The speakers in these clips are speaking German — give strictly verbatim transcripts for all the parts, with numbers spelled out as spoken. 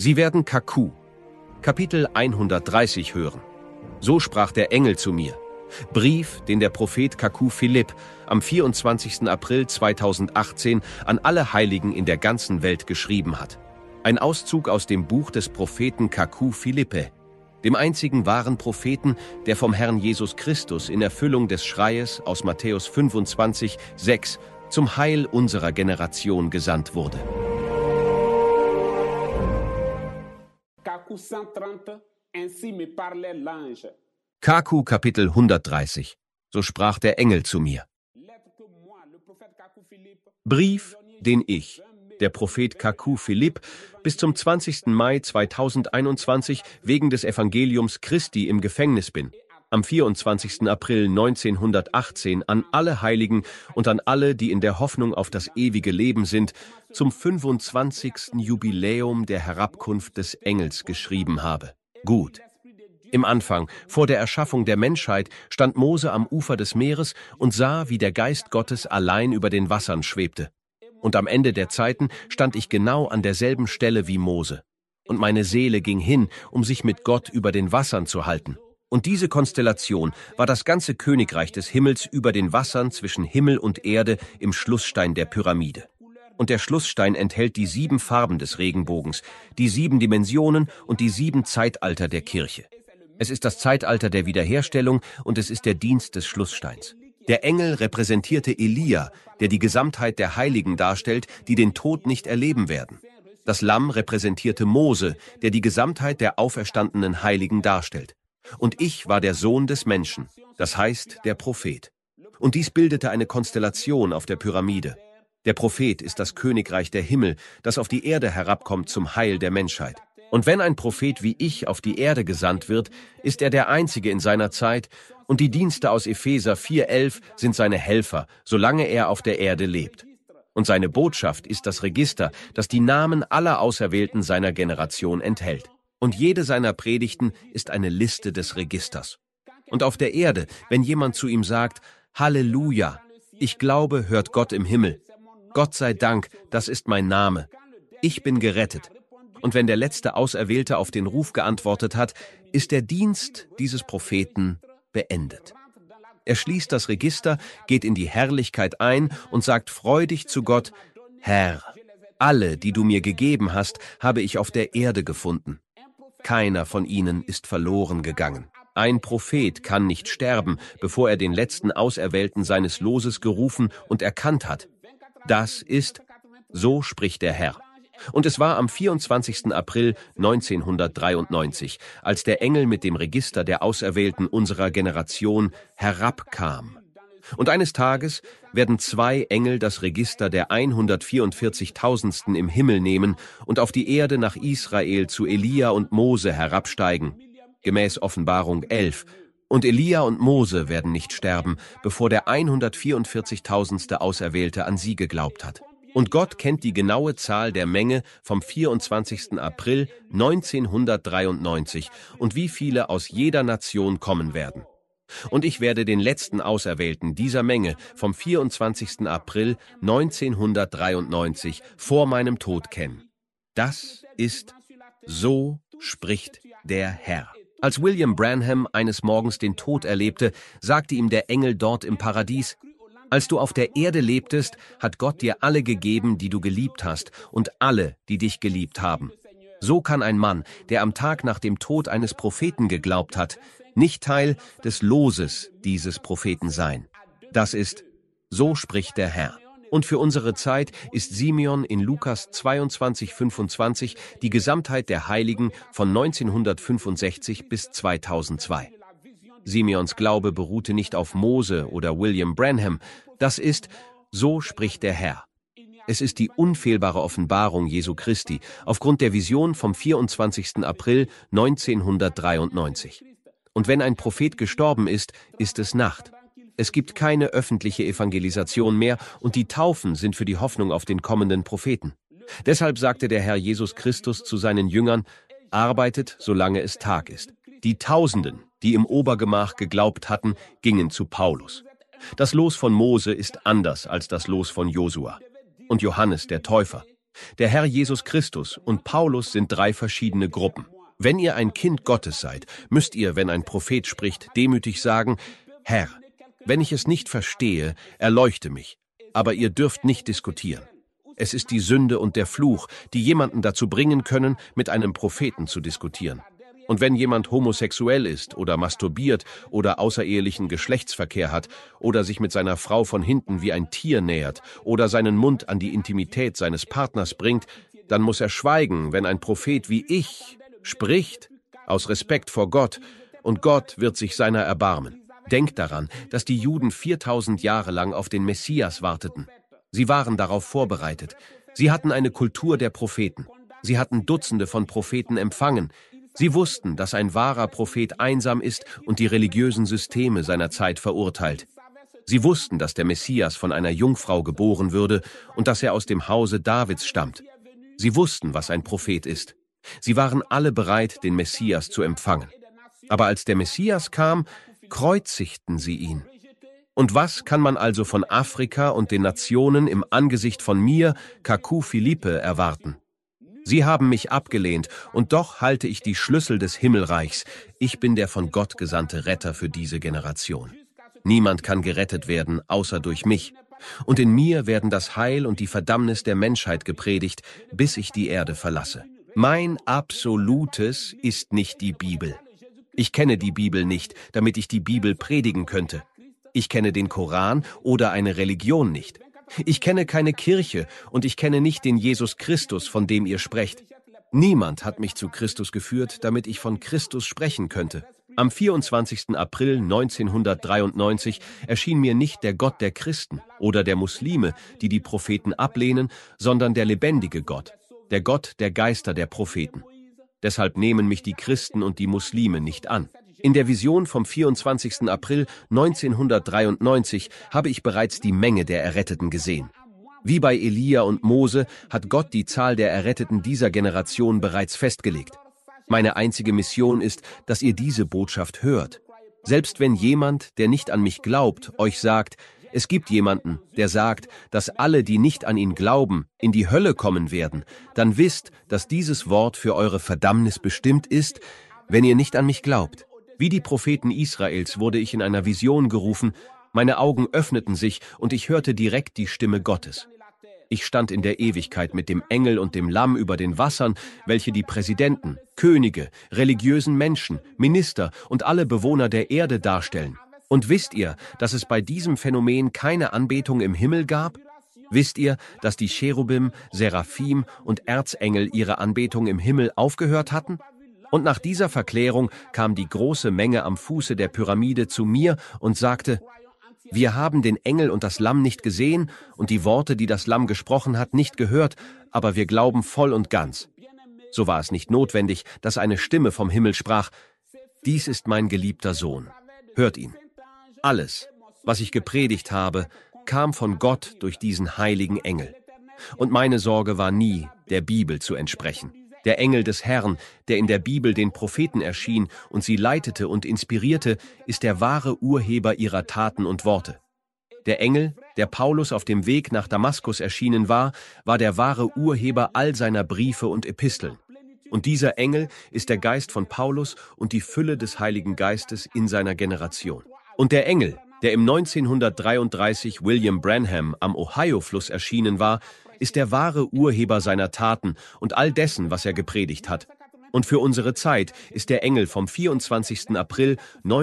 Sie werden Kaku, Kapitel hundertdreißig hören. So sprach der Engel zu mir. Brief, den der Prophet Kaku Philipp am vierundzwanzigsten April zweitausendachtzehn an alle Heiligen in der ganzen Welt geschrieben hat. Ein Auszug aus dem Buch des Propheten Kaku Philippe, dem einzigen wahren Propheten, der vom Herrn Jesus Christus in Erfüllung des Schreies aus Matthäus fünfundzwanzig, sechs zum Heil unserer Generation gesandt wurde. Kaku Kapitel hundertdreißig. So sprach der Engel zu mir. Brief, den ich, der Prophet Kaku Philipp, bis zum zwanzigsten Mai zweitausendeinundzwanzig wegen des Evangeliums Christi im Gefängnis bin, am vierundzwanzigsten April neunzehnhundertachtzehn an alle Heiligen und an alle, die in der Hoffnung auf das ewige Leben sind, zum fünfundzwanzigsten Jubiläum der Herabkunft des Engels geschrieben habe. Gut. Im Anfang, vor der Erschaffung der Menschheit, stand Mose am Ufer des Meeres und sah, wie der Geist Gottes allein über den Wassern schwebte. Und am Ende der Zeiten stand ich genau an derselben Stelle wie Mose. Und meine Seele ging hin, um sich mit Gott über den Wassern zu halten. Und diese Konstellation war das ganze Königreich des Himmels über den Wassern zwischen Himmel und Erde im Schlussstein der Pyramide. Und der Schlussstein enthält die sieben Farben des Regenbogens, die sieben Dimensionen und die sieben Zeitalter der Kirche. Es ist das Zeitalter der Wiederherstellung und es ist der Dienst des Schlusssteins. Der Engel repräsentierte Elia, der die Gesamtheit der Heiligen darstellt, die den Tod nicht erleben werden. Das Lamm repräsentierte Mose, der die Gesamtheit der auferstandenen Heiligen darstellt. Und ich war der Sohn des Menschen, das heißt der Prophet. Und dies bildete eine Konstellation auf der Pyramide. Der Prophet ist das Königreich der Himmel, das auf die Erde herabkommt zum Heil der Menschheit. Und wenn ein Prophet wie ich auf die Erde gesandt wird, ist er der Einzige in seiner Zeit, und die Dienste aus Epheser vier elf sind seine Helfer, solange er auf der Erde lebt. Und seine Botschaft ist das Register, das die Namen aller Auserwählten seiner Generation enthält. Und jede seiner Predigten ist eine Liste des Registers. Und auf der Erde, wenn jemand zu ihm sagt, Halleluja, ich glaube, hört Gott im Himmel. Gott sei Dank, das ist mein Name. Ich bin gerettet. Und wenn der letzte Auserwählte auf den Ruf geantwortet hat, ist der Dienst dieses Propheten beendet. Er schließt das Register, geht in die Herrlichkeit ein und sagt freudig zu Gott, Herr, alle, die du mir gegeben hast, habe ich auf der Erde gefunden. Keiner von ihnen ist verloren gegangen. Ein Prophet kann nicht sterben, bevor er den letzten Auserwählten seines Loses gerufen und erkannt hat. Das ist, so spricht der Herr. Und es war am vierundzwanzigsten April neunzehnhundertdreiundneunzig, als der Engel mit dem Register der Auserwählten unserer Generation herabkam. Und eines Tages werden zwei Engel das Register der hundertvierundvierzigtausendsten im Himmel nehmen und auf die Erde nach Israel zu Elia und Mose herabsteigen, gemäß Offenbarung elf. Und Elia und Mose werden nicht sterben, bevor der hundertvierundvierzigtausendste Auserwählte an sie geglaubt hat. Und Gott kennt die genaue Zahl der Menge vom vierundzwanzigsten April neunzehnhundertdreiundneunzig und wie viele aus jeder Nation kommen werden. Und ich werde den letzten Auserwählten dieser Menge vom vierundzwanzigsten April neunzehnhundertdreiundneunzig vor meinem Tod kennen. Das ist, so spricht der Herr. Als William Branham eines Morgens den Tod erlebte, sagte ihm der Engel dort im Paradies, als du auf der Erde lebtest, hat Gott dir alle gegeben, die du geliebt hast, und alle, die dich geliebt haben. So kann ein Mann, der am Tag nach dem Tod eines Propheten geglaubt hat, nicht Teil des Loses dieses Propheten sein. Das ist, so spricht der Herr. Und für unsere Zeit ist Simeon in Lukas zweiundzwanzig fünfundzwanzig die Gesamtheit der Heiligen von neunzehnhundertfünfundsechzig bis zweitausendzwei. Simeons Glaube beruhte nicht auf Mose oder William Branham. Das ist, so spricht der Herr. Es ist die unfehlbare Offenbarung Jesu Christi aufgrund der Vision vom vierundzwanzigsten April neunzehnhundertdreiundneunzig. Und wenn ein Prophet gestorben ist, ist es Nacht. Es gibt keine öffentliche Evangelisation mehr und die Taufen sind für die Hoffnung auf den kommenden Propheten. Deshalb sagte der Herr Jesus Christus zu seinen Jüngern, arbeitet, solange es Tag ist. Die Tausenden, die im Obergemach geglaubt hatten, gingen zu Paulus. Das Los von Mose ist anders als das Los von Josua. Und Johannes der Täufer. Der Herr Jesus Christus und Paulus sind drei verschiedene Gruppen. Wenn ihr ein Kind Gottes seid, müsst ihr, wenn ein Prophet spricht, demütig sagen: Herr, wenn ich es nicht verstehe, erleuchte mich. Aber ihr dürft nicht diskutieren. Es ist die Sünde und der Fluch, die jemanden dazu bringen können, mit einem Propheten zu diskutieren. Und wenn jemand homosexuell ist oder masturbiert oder außerehelichen Geschlechtsverkehr hat oder sich mit seiner Frau von hinten wie ein Tier nähert oder seinen Mund an die Intimität seines Partners bringt, dann muss er schweigen, wenn ein Prophet wie ich spricht, aus Respekt vor Gott, und Gott wird sich seiner erbarmen. Denkt daran, dass die Juden viertausend Jahre lang auf den Messias warteten. Sie waren darauf vorbereitet. Sie hatten eine Kultur der Propheten. Sie hatten Dutzende von Propheten empfangen. Sie wussten, dass ein wahrer Prophet einsam ist und die religiösen Systeme seiner Zeit verurteilt. Sie wussten, dass der Messias von einer Jungfrau geboren würde und dass er aus dem Hause Davids stammt. Sie wussten, was ein Prophet ist. Sie waren alle bereit, den Messias zu empfangen. Aber als der Messias kam, kreuzigten sie ihn. Und was kann man also von Afrika und den Nationen im Angesicht von mir, Kaku Philippe, erwarten? Sie haben mich abgelehnt, und doch halte ich die Schlüssel des Himmelreichs. Ich bin der von Gott gesandte Retter für diese Generation. Niemand kann gerettet werden, außer durch mich. Und in mir werden das Heil und die Verdammnis der Menschheit gepredigt, bis ich die Erde verlasse. Mein Absolutes ist nicht die Bibel. Ich kenne die Bibel nicht, damit ich die Bibel predigen könnte. Ich kenne den Koran oder eine Religion nicht. Ich kenne keine Kirche und ich kenne nicht den Jesus Christus, von dem ihr sprecht. Niemand hat mich zu Christus geführt, damit ich von Christus sprechen könnte. Am vierundzwanzigsten April neunzehnhundertdreiundneunzig erschien mir nicht der Gott der Christen oder der Muslime, die die Propheten ablehnen, sondern der lebendige Gott, der Gott der Geister der Propheten. Deshalb nehmen mich die Christen und die Muslime nicht an. In der Vision vom vierundzwanzigsten April neunzehnhundertdreiundneunzig habe ich bereits die Menge der Erretteten gesehen. Wie bei Elia und Mose hat Gott die Zahl der Erretteten dieser Generation bereits festgelegt. Meine einzige Mission ist, dass ihr diese Botschaft hört. Selbst wenn jemand, der nicht an mich glaubt, euch sagt, es gibt jemanden, der sagt, dass alle, die nicht an ihn glauben, in die Hölle kommen werden, dann wisst, dass dieses Wort für eure Verdammnis bestimmt ist, wenn ihr nicht an mich glaubt. Wie die Propheten Israels wurde ich in einer Vision gerufen, meine Augen öffneten sich und ich hörte direkt die Stimme Gottes. Ich stand in der Ewigkeit mit dem Engel und dem Lamm über den Wassern, welche die Präsidenten, Könige, religiösen Menschen, Minister und alle Bewohner der Erde darstellen. Und wisst ihr, dass es bei diesem Phänomen keine Anbetung im Himmel gab? Wisst ihr, dass die Cherubim, Seraphim und Erzengel ihre Anbetung im Himmel aufgehört hatten? Und nach dieser Verklärung kam die große Menge am Fuße der Pyramide zu mir und sagte: Wir haben den Engel und das Lamm nicht gesehen und die Worte, die das Lamm gesprochen hat, nicht gehört, aber wir glauben voll und ganz. So war es nicht notwendig, dass eine Stimme vom Himmel sprach: Dies ist mein geliebter Sohn. Hört ihn. Alles, was ich gepredigt habe, kam von Gott durch diesen heiligen Engel. Und meine Sorge war nie, der Bibel zu entsprechen. Der Engel des Herrn, der in der Bibel den Propheten erschien und sie leitete und inspirierte, ist der wahre Urheber ihrer Taten und Worte. Der Engel, der Paulus auf dem Weg nach Damaskus erschienen war, war der wahre Urheber all seiner Briefe und Episteln. Und dieser Engel ist der Geist von Paulus und die Fülle des Heiligen Geistes in seiner Generation. Und der Engel, der im neunzehnhundertdreiunddreißig William Branham am Ohio-Fluss erschienen war, ist der wahre Urheber seiner Taten und all dessen, was er gepredigt hat. Und für unsere Zeit ist der Engel vom vierundzwanzigsten April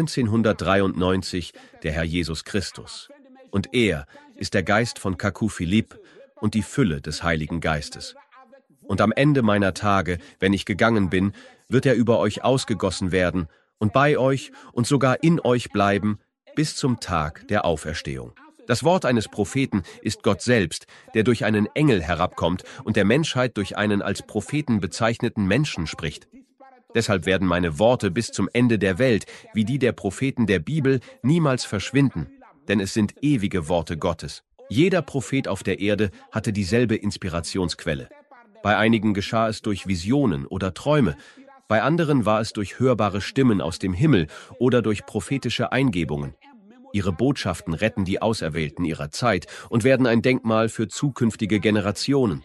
neunzehnhundertdreiundneunzig der Herr Jesus Christus. Und er ist der Geist von Kaku Philippe und die Fülle des Heiligen Geistes. Und am Ende meiner Tage, wenn ich gegangen bin, wird er über euch ausgegossen werden und bei euch und sogar in euch bleiben bis zum Tag der Auferstehung. Das Wort eines Propheten ist Gott selbst, der durch einen Engel herabkommt und der Menschheit durch einen als Propheten bezeichneten Menschen spricht. Deshalb werden meine Worte bis zum Ende der Welt, wie die der Propheten der Bibel, niemals verschwinden, denn es sind ewige Worte Gottes. Jeder Prophet auf der Erde hatte dieselbe Inspirationsquelle. Bei einigen geschah es durch Visionen oder Träume, bei anderen war es durch hörbare Stimmen aus dem Himmel oder durch prophetische Eingebungen. Ihre Botschaften retten die Auserwählten ihrer Zeit und werden ein Denkmal für zukünftige Generationen.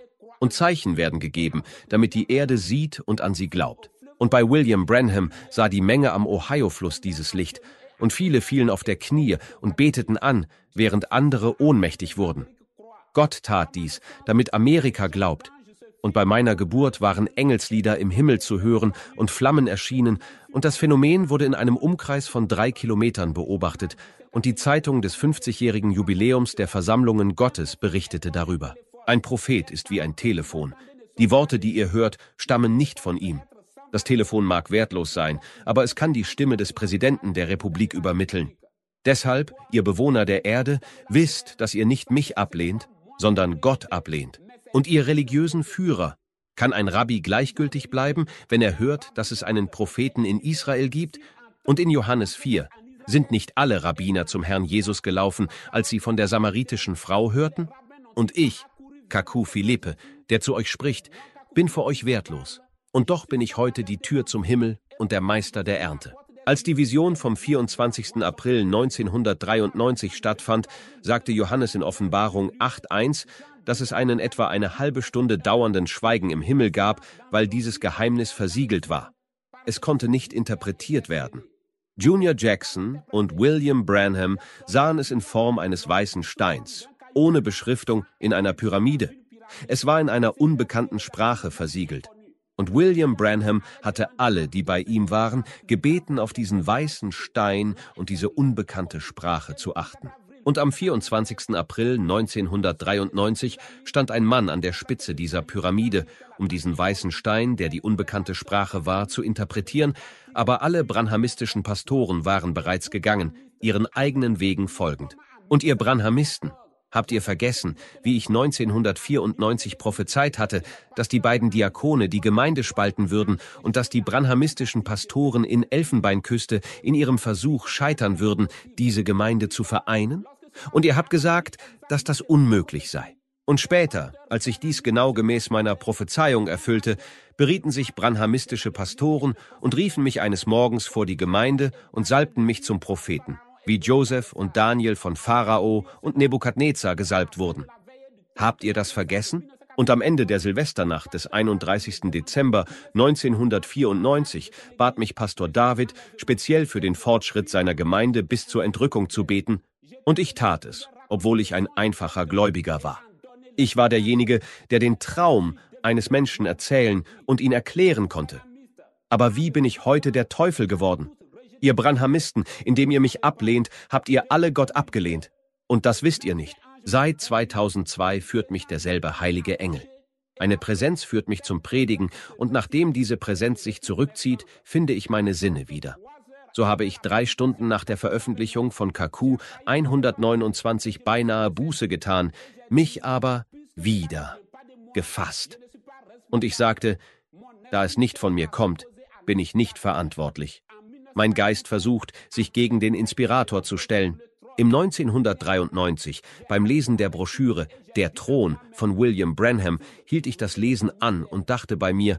Und Zeichen werden gegeben, damit die Erde sieht und an sie glaubt. Und bei William Branham sah die Menge am Ohio-Fluss dieses Licht. Und viele fielen auf der Knie und beteten an, während andere ohnmächtig wurden. Gott tat dies, damit Amerika glaubt. Und bei meiner Geburt waren Engelslieder im Himmel zu hören und Flammen erschienen, und das Phänomen wurde in einem Umkreis von drei Kilometern beobachtet, und die Zeitung des fünfzigjährigen Jubiläums der Versammlungen Gottes berichtete darüber. Ein Prophet ist wie ein Telefon. Die Worte, die ihr hört, stammen nicht von ihm. Das Telefon mag wertlos sein, aber es kann die Stimme des Präsidenten der Republik übermitteln. Deshalb, ihr Bewohner der Erde, wisst, dass ihr nicht mich ablehnt, sondern Gott ablehnt. Und ihr religiösen Führer, kann ein Rabbi gleichgültig bleiben, wenn er hört, dass es einen Propheten in Israel gibt? Und in Johannes vier, sind nicht alle Rabbiner zum Herrn Jesus gelaufen, als sie von der samaritischen Frau hörten? Und ich, Kaku Philippe, der zu euch spricht, bin für euch wertlos. Und doch bin ich heute die Tür zum Himmel und der Meister der Ernte. Als die Vision vom vierundzwanzigsten April neunzehnhundertdreiundneunzig stattfand, sagte Johannes in Offenbarung acht eins, dass es einen etwa eine halbe Stunde dauernden Schweigen im Himmel gab, weil dieses Geheimnis versiegelt war. Es konnte nicht interpretiert werden. Junior Jackson und William Branham sahen es in Form eines weißen Steins, ohne Beschriftung, in einer Pyramide. Es war in einer unbekannten Sprache versiegelt. Und William Branham hatte alle, die bei ihm waren, gebeten, auf diesen weißen Stein und diese unbekannte Sprache zu achten. Und am vierundzwanzigsten April neunzehnhundertdreiundneunzig stand ein Mann an der Spitze dieser Pyramide, um diesen weißen Stein, der die unbekannte Sprache war, zu interpretieren, aber alle branhamistischen Pastoren waren bereits gegangen, ihren eigenen Wegen folgend. Und ihr Branhamisten, habt ihr vergessen, wie ich neunzehnhundertvierundneunzig prophezeit hatte, dass die beiden Diakone die Gemeinde spalten würden und dass die branhamistischen Pastoren in Elfenbeinküste in ihrem Versuch scheitern würden, diese Gemeinde zu vereinen? Und ihr habt gesagt, dass das unmöglich sei. Und später, als sich dies genau gemäß meiner Prophezeiung erfüllte, berieten sich branhamistische Pastoren und riefen mich eines Morgens vor die Gemeinde und salbten mich zum Propheten, wie Joseph und Daniel von Pharao und Nebukadnezar gesalbt wurden. Habt ihr das vergessen? Und am Ende der Silvesternacht des einunddreißigsten Dezember neunzehnhundertvierundneunzig bat mich Pastor David, speziell für den Fortschritt seiner Gemeinde bis zur Entrückung zu beten, und ich tat es, obwohl ich ein einfacher Gläubiger war. Ich war derjenige, der den Traum eines Menschen erzählen und ihn erklären konnte. Aber wie bin ich heute der Teufel geworden? Ihr Branhamisten, indem ihr mich ablehnt, habt ihr alle Gott abgelehnt. Und das wisst ihr nicht. Seit zweitausendzwei führt mich derselbe heilige Engel. Eine Präsenz führt mich zum Predigen, und nachdem diese Präsenz sich zurückzieht, finde ich meine Sinne wieder. So habe ich drei Stunden nach der Veröffentlichung von Kaku hundertneunundzwanzig beinahe Buße getan, mich aber wieder gefasst. Und ich sagte, da es nicht von mir kommt, bin ich nicht verantwortlich. Mein Geist versucht, sich gegen den Inspirator zu stellen. Im neunzehnhundertdreiundneunzig, beim Lesen der Broschüre »Der Thron« von William Branham, hielt ich das Lesen an und dachte bei mir,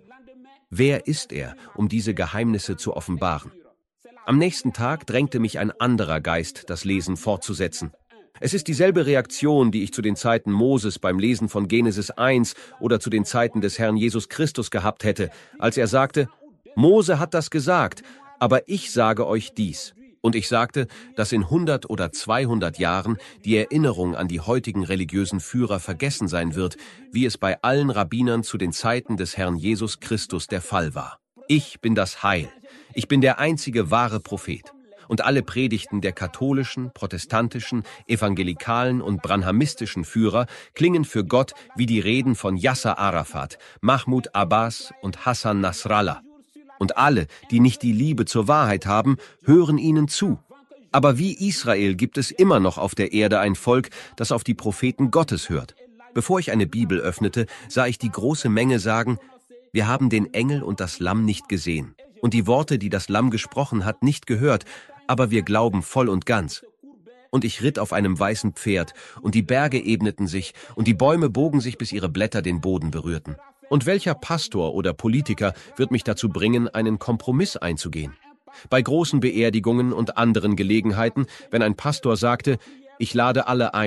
wer ist er, um diese Geheimnisse zu offenbaren? Am nächsten Tag drängte mich ein anderer Geist, das Lesen fortzusetzen. Es ist dieselbe Reaktion, die ich zu den Zeiten Moses beim Lesen von Genesis eins oder zu den Zeiten des Herrn Jesus Christus gehabt hätte, als er sagte, Mose hat das gesagt, aber ich sage euch dies. Und ich sagte, dass in hundert oder zweihundert Jahren die Erinnerung an die heutigen religiösen Führer vergessen sein wird, wie es bei allen Rabbinern zu den Zeiten des Herrn Jesus Christus der Fall war. Ich bin das Heil. Ich bin der einzige wahre Prophet. Und alle Predigten der katholischen, protestantischen, evangelikalen und branhamistischen Führer klingen für Gott wie die Reden von Yasser Arafat, Mahmoud Abbas und Hassan Nasrallah. Und alle, die nicht die Liebe zur Wahrheit haben, hören ihnen zu. Aber wie Israel gibt es immer noch auf der Erde ein Volk, das auf die Propheten Gottes hört. Bevor ich eine Bibel öffnete, sah ich die große Menge sagen, wir haben den Engel und das Lamm nicht gesehen und die Worte, die das Lamm gesprochen hat, nicht gehört, aber wir glauben voll und ganz. Und ich ritt auf einem weißen Pferd, und die Berge ebneten sich, und die Bäume bogen sich, bis ihre Blätter den Boden berührten. Und welcher Pastor oder Politiker wird mich dazu bringen, einen Kompromiss einzugehen? Bei großen Beerdigungen und anderen Gelegenheiten, wenn ein Pastor sagte, ich lade alle ein,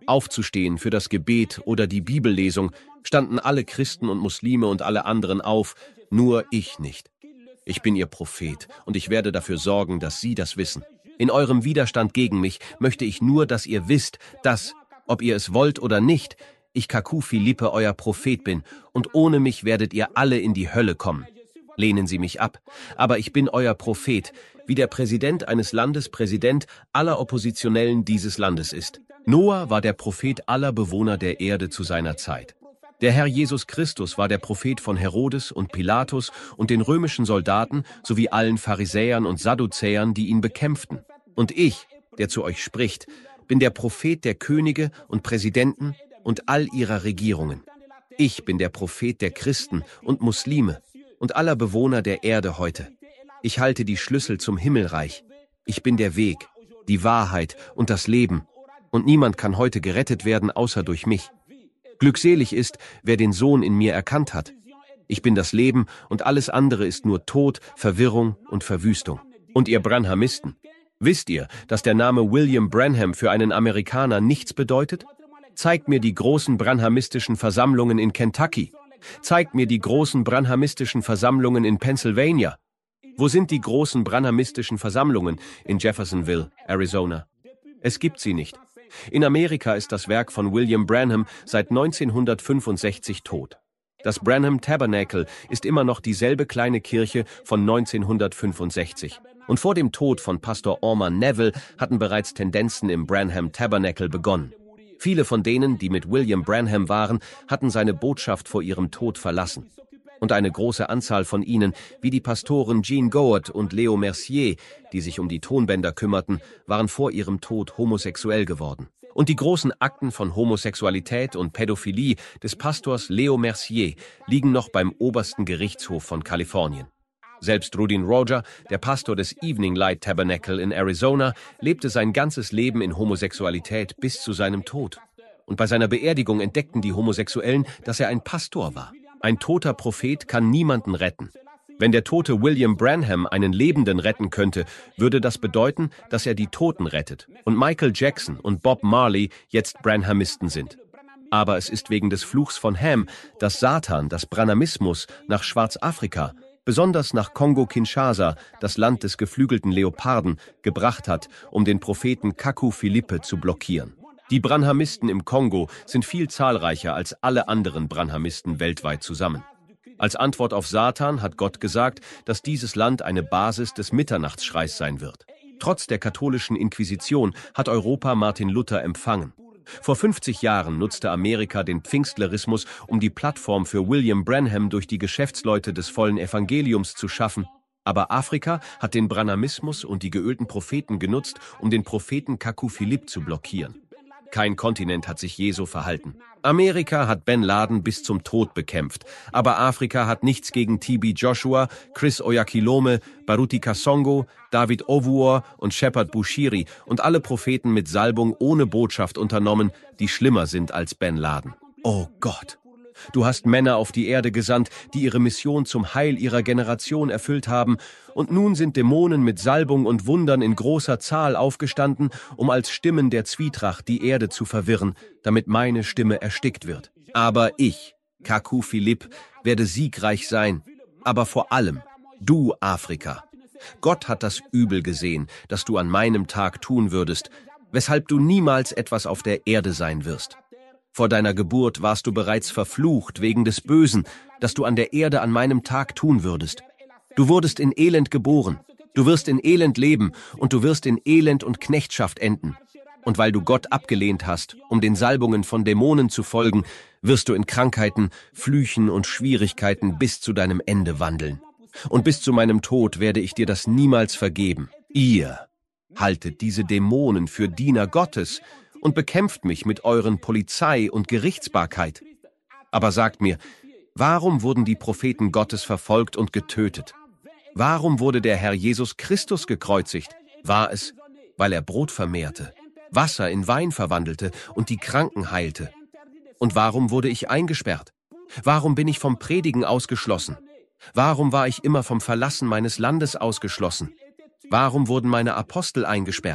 aufzustehen für das Gebet oder die Bibellesung, standen alle Christen und Muslime und alle anderen auf, nur ich nicht. Ich bin ihr Prophet und ich werde dafür sorgen, dass Sie das wissen. In eurem Widerstand gegen mich möchte ich nur, dass ihr wisst, dass, ob ihr es wollt oder nicht, ich Kaku Philippe euer Prophet bin und ohne mich werdet ihr alle in die Hölle kommen. Lehnen Sie mich ab, aber ich bin euer Prophet, wie der Präsident eines Landes Präsident aller Oppositionellen dieses Landes ist. Noah war der Prophet aller Bewohner der Erde zu seiner Zeit. Der Herr Jesus Christus war der Prophet von Herodes und Pilatus und den römischen Soldaten sowie allen Pharisäern und Sadduzäern, die ihn bekämpften. Und ich, der zu euch spricht, bin der Prophet der Könige und Präsidenten und all ihrer Regierungen. Ich bin der Prophet der Christen und Muslime und aller Bewohner der Erde heute. Ich halte die Schlüssel zum Himmelreich. Ich bin der Weg, die Wahrheit und das Leben. Und niemand kann heute gerettet werden, außer durch mich. Glückselig ist, wer den Sohn in mir erkannt hat. Ich bin das Leben und alles andere ist nur Tod, Verwirrung und Verwüstung. Und ihr Branhamisten, wisst ihr, dass der Name William Branham für einen Amerikaner nichts bedeutet? Zeigt mir die großen branhamistischen Versammlungen in Kentucky. Zeigt mir die großen branhamistischen Versammlungen in Pennsylvania. Wo sind die großen branhamistischen Versammlungen in Jeffersonville, Arizona? Es gibt sie nicht. In Amerika ist das Werk von William Branham seit neunzehnhundertfünfundsechzig tot. Das Branham Tabernacle ist immer noch dieselbe kleine Kirche von neunzehnhundertfünfundsechzig. Und vor dem Tod von Pastor Orman Neville hatten bereits Tendenzen im Branham Tabernacle begonnen. Viele von denen, die mit William Branham waren, hatten seine Botschaft vor ihrem Tod verlassen. Und eine große Anzahl von ihnen, wie die Pastoren Gene Goat und Leo Mercier, die sich um die Tonbänder kümmerten, waren vor ihrem Tod homosexuell geworden. Und die großen Akten von Homosexualität und Pädophilie des Pastors Leo Mercier liegen noch beim obersten Gerichtshof von Kalifornien. Selbst Rudin Roger, der Pastor des Evening Light Tabernacle in Arizona, lebte sein ganzes Leben in Homosexualität bis zu seinem Tod. Und bei seiner Beerdigung entdeckten die Homosexuellen, dass er ein Pastor war. Ein toter Prophet kann niemanden retten. Wenn der tote William Branham einen Lebenden retten könnte, würde das bedeuten, dass er die Toten rettet und Michael Jackson und Bob Marley jetzt Branhamisten sind. Aber es ist wegen des Fluchs von Ham, dass Satan das Branhamismus nach Schwarzafrika, besonders nach Kongo-Kinshasa, das Land des geflügelten Leoparden, gebracht hat, um den Propheten Kaku Philippe zu blockieren. Die Branhamisten im Kongo sind viel zahlreicher als alle anderen Branhamisten weltweit zusammen. Als Antwort auf Satan hat Gott gesagt, dass dieses Land eine Basis des Mitternachtsschreis sein wird. Trotz der katholischen Inquisition hat Europa Martin Luther empfangen. Vor fünfzig Jahren nutzte Amerika den Pfingstlerismus, um die Plattform für William Branham durch die Geschäftsleute des vollen Evangeliums zu schaffen. Aber Afrika hat den Branhamismus und die geölten Propheten genutzt, um den Propheten Kaku Philippe zu blockieren. Kein Kontinent hat sich je so verhalten. Amerika hat Ben Laden bis zum Tod bekämpft, aber Afrika hat nichts gegen T B Joshua, Chris Oyakhilome, Baruti Kasongo, David Ovuor und Shepard Bushiri und alle Propheten mit Salbung ohne Botschaft unternommen, die schlimmer sind als Ben Laden. Oh Gott! Du hast Männer auf die Erde gesandt, die ihre Mission zum Heil ihrer Generation erfüllt haben, und nun sind Dämonen mit Salbung und Wundern in großer Zahl aufgestanden, um als Stimmen der Zwietracht die Erde zu verwirren, damit meine Stimme erstickt wird. Aber ich, Kaku Philippe, werde siegreich sein, aber vor allem du, Afrika. Gott hat das Übel gesehen, das du an meinem Tag tun würdest, weshalb du niemals etwas auf der Erde sein wirst. Vor deiner Geburt warst du bereits verflucht wegen des Bösen, das du an der Erde an meinem Tag tun würdest. Du wurdest in Elend geboren, du wirst in Elend leben und du wirst in Elend und Knechtschaft enden. Und weil du Gott abgelehnt hast, um den Salbungen von Dämonen zu folgen, wirst du in Krankheiten, Flüchen und Schwierigkeiten bis zu deinem Ende wandeln. Und bis zu meinem Tod werde ich dir das niemals vergeben. Ihr haltet diese Dämonen für Diener Gottes und bekämpft mich mit euren Polizei und Gerichtsbarkeit. Aber sagt mir, warum wurden die Propheten Gottes verfolgt und getötet? Warum wurde der Herr Jesus Christus gekreuzigt? War es, weil er Brot vermehrte, Wasser in Wein verwandelte und die Kranken heilte? Und warum wurde ich eingesperrt? Warum bin ich vom Predigen ausgeschlossen? Warum war ich immer vom Verlassen meines Landes ausgeschlossen? Warum wurden meine Apostel eingesperrt?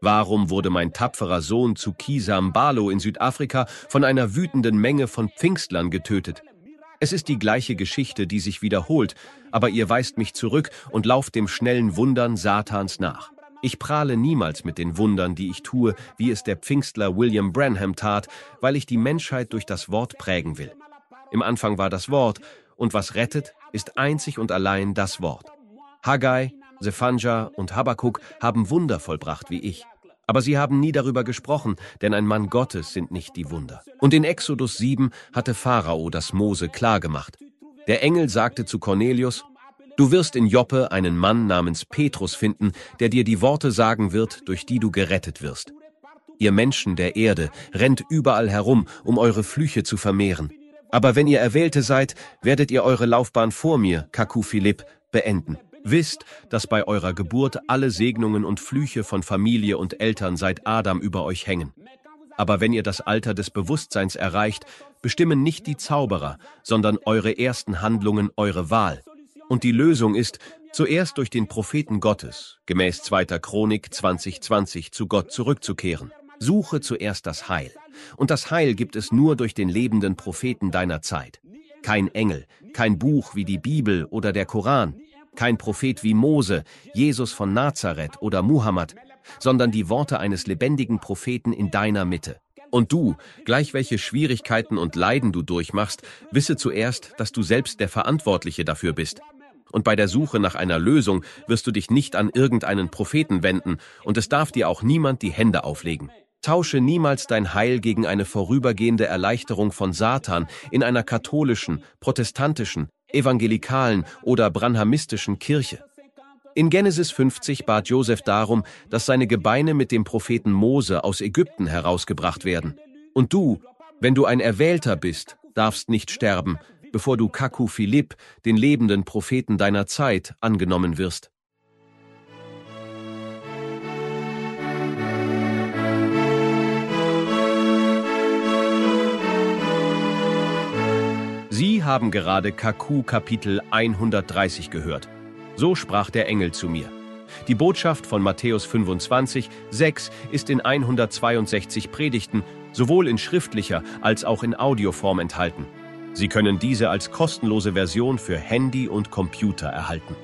Warum wurde mein tapferer Sohn zu Kisambalo in Südafrika von einer wütenden Menge von Pfingstlern getötet? Es ist die gleiche Geschichte, die sich wiederholt, aber ihr weist mich zurück und lauft dem schnellen Wundern Satans nach. Ich prahle niemals mit den Wundern, die ich tue, wie es der Pfingstler William Branham tat, weil ich die Menschheit durch das Wort prägen will. Im Anfang war das Wort, und was rettet, ist einzig und allein das Wort. Haggai, Sephania und Habakuk haben Wunder vollbracht wie ich. Aber sie haben nie darüber gesprochen, denn ein Mann Gottes sind nicht die Wunder. Und in Exodus sieben hatte Pharao das Mose klargemacht. Der Engel sagte zu Cornelius: Du wirst in Joppe einen Mann namens Petrus finden, der dir die Worte sagen wird, durch die du gerettet wirst. Ihr Menschen der Erde, rennt überall herum, um eure Flüche zu vermehren. Aber wenn ihr Erwählte seid, werdet ihr eure Laufbahn vor mir, Kaku Philipp, beenden. Wisst, dass bei eurer Geburt alle Segnungen und Flüche von Familie und Eltern seit Adam über euch hängen. Aber wenn ihr das Alter des Bewusstseins erreicht, bestimmen nicht die Zauberer, sondern eure ersten Handlungen eure Wahl. Und die Lösung ist, zuerst durch den Propheten Gottes, gemäß zweiter Chronik zwanzig zwanzig, zu Gott zurückzukehren. Suche zuerst das Heil. Und das Heil gibt es nur durch den lebenden Propheten deiner Zeit. Kein Engel, kein Buch wie die Bibel oder der Koran, kein Prophet wie Mose, Jesus von Nazareth oder Muhammad, sondern die Worte eines lebendigen Propheten in deiner Mitte. Und du, gleich welche Schwierigkeiten und Leiden du durchmachst, wisse zuerst, dass du selbst der Verantwortliche dafür bist. Und bei der Suche nach einer Lösung wirst du dich nicht an irgendeinen Propheten wenden, und es darf dir auch niemand die Hände auflegen. Tausche niemals dein Heil gegen eine vorübergehende Erleichterung von Satan in einer katholischen, protestantischen, evangelikalen oder branhamistischen Kirche. In Genesis fünfzig bat Josef darum, dass seine Gebeine mit dem Propheten Mose aus Ägypten herausgebracht werden. Und du, wenn du ein Erwählter bist, darfst nicht sterben, bevor du Kaku Philipp, den lebenden Propheten deiner Zeit, angenommen wirst. Sie haben gerade Kaku Kapitel hundertdreißig gehört. So sprach der Engel zu mir. Die Botschaft von Matthäus fünfundzwanzig, sechs ist in hundertzweiundsechzig Predigten sowohl in schriftlicher als auch in Audioform enthalten. Sie können diese als kostenlose Version für Handy und Computer erhalten.